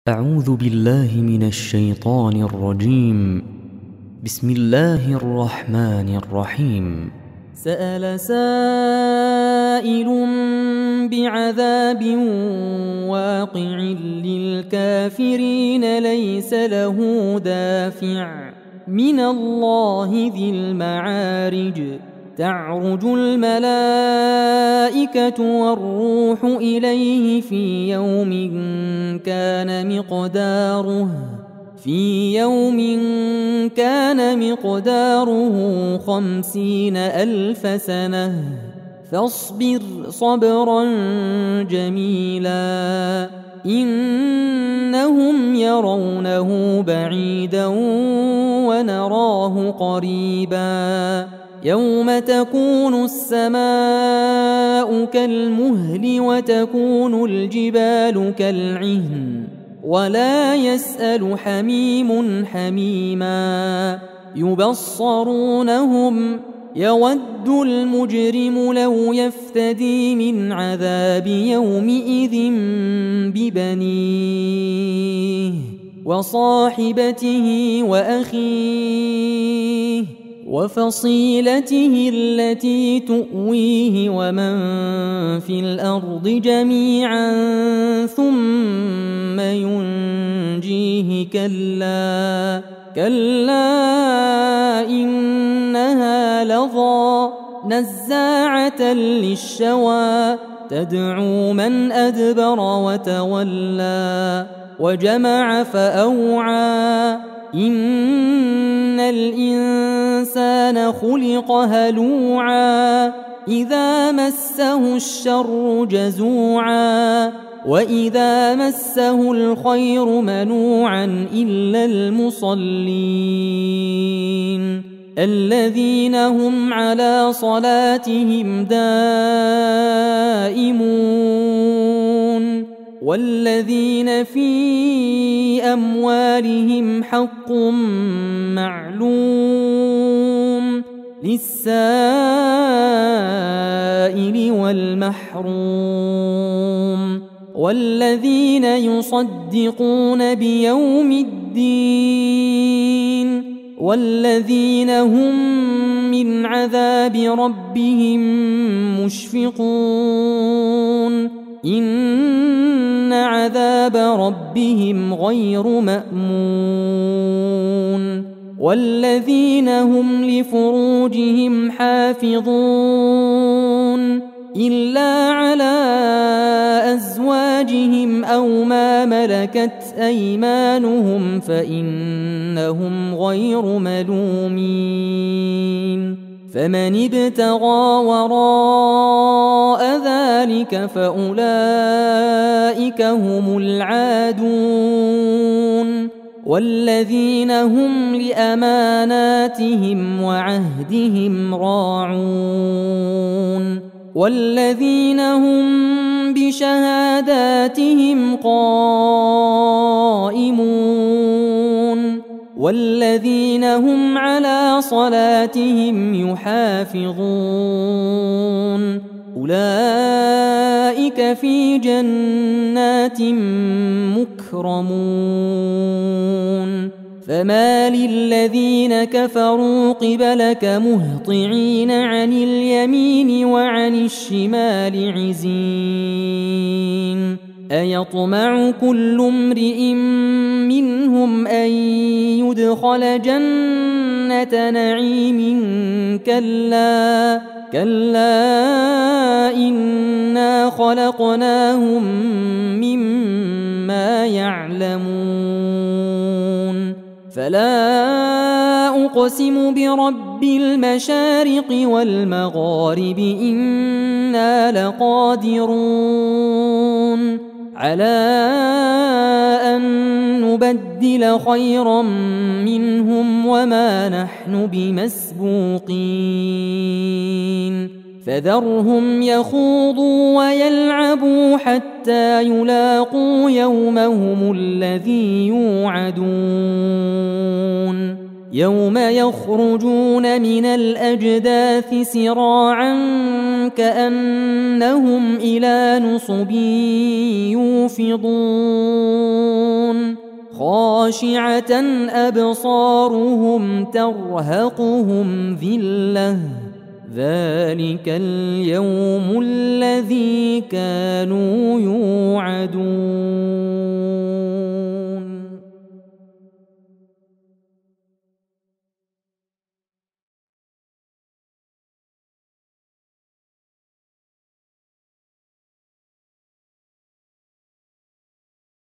أعوذ بالله من الشيطان الرجيم. بسم الله الرحمن الرحيم. سأل سائل بعذاب واقع للكافرين ليس له دافع من الله ذي المعارج. تعرج الملائكة والروح إليه في يوم كان مقداره 50,000 سنة فاصبر صبرا جميلا إنهم يرونه بعيدا ونراه قريبا يوم تكون السماء كالمهل وتكون الجبال كالعهن ولا يسأل حميم حميما يبصرونهم يود المجرم لو يفتدي من عذاب يومئذ ببنيه وصاحبته وأخيه وفصيلته التي تؤويه ومن في الأرض جميعا ثم ينجيه كلا إنها لظى نزاعة للشوى تدعو من أدبر وتولى وجمع فأوعى إن الإنسان خلق هلوعا إذا مسه الشر جزوعا وإذا مسه الخير منوعا إلا المصلين الذين هم على صلاتهم دائمون والذين في أموالهم حق معلوم للسائل والمحروم والذين يصدقون بيوم الدين والذين هم من عذاب ربهم مشفقون إن عذاب ربهم غير مأمون والذين هم لفروجهم حافظون إلا على أزواجهم أو ما ملكت أيمانهم فإنهم غير ملومين فمن ابتغى وراء ذلك فأولئك هم العادون والذين هم لأماناتهم وعهدهم راعون والذين هم بشهاداتهم قائمون والذين هم على صلاتهم يحافظون أولئك في جنات مكرمون فما للذين كفروا قبلك مهطعين عن اليمين وعن الشمال عزين أيطمع كل امرئ منهم أن يدخل جنة نعيم كلا إنا خلقناهم مما يعلمون فلا أقسم برب المشارق والمغارب إنا لقادرون على أن نبدل خيرا منهم وما نحن بمسبوقين فذرهم يخوضوا ويلعبوا حتى يلاقوا يومهم الذي يوعدون يوم يخرجون من الأجداث سراعا كأنهم إلى نصب يوفضون خاشعة أبصارهم ترهقهم ذلة ذلك اليوم الذي كانوا يوعدون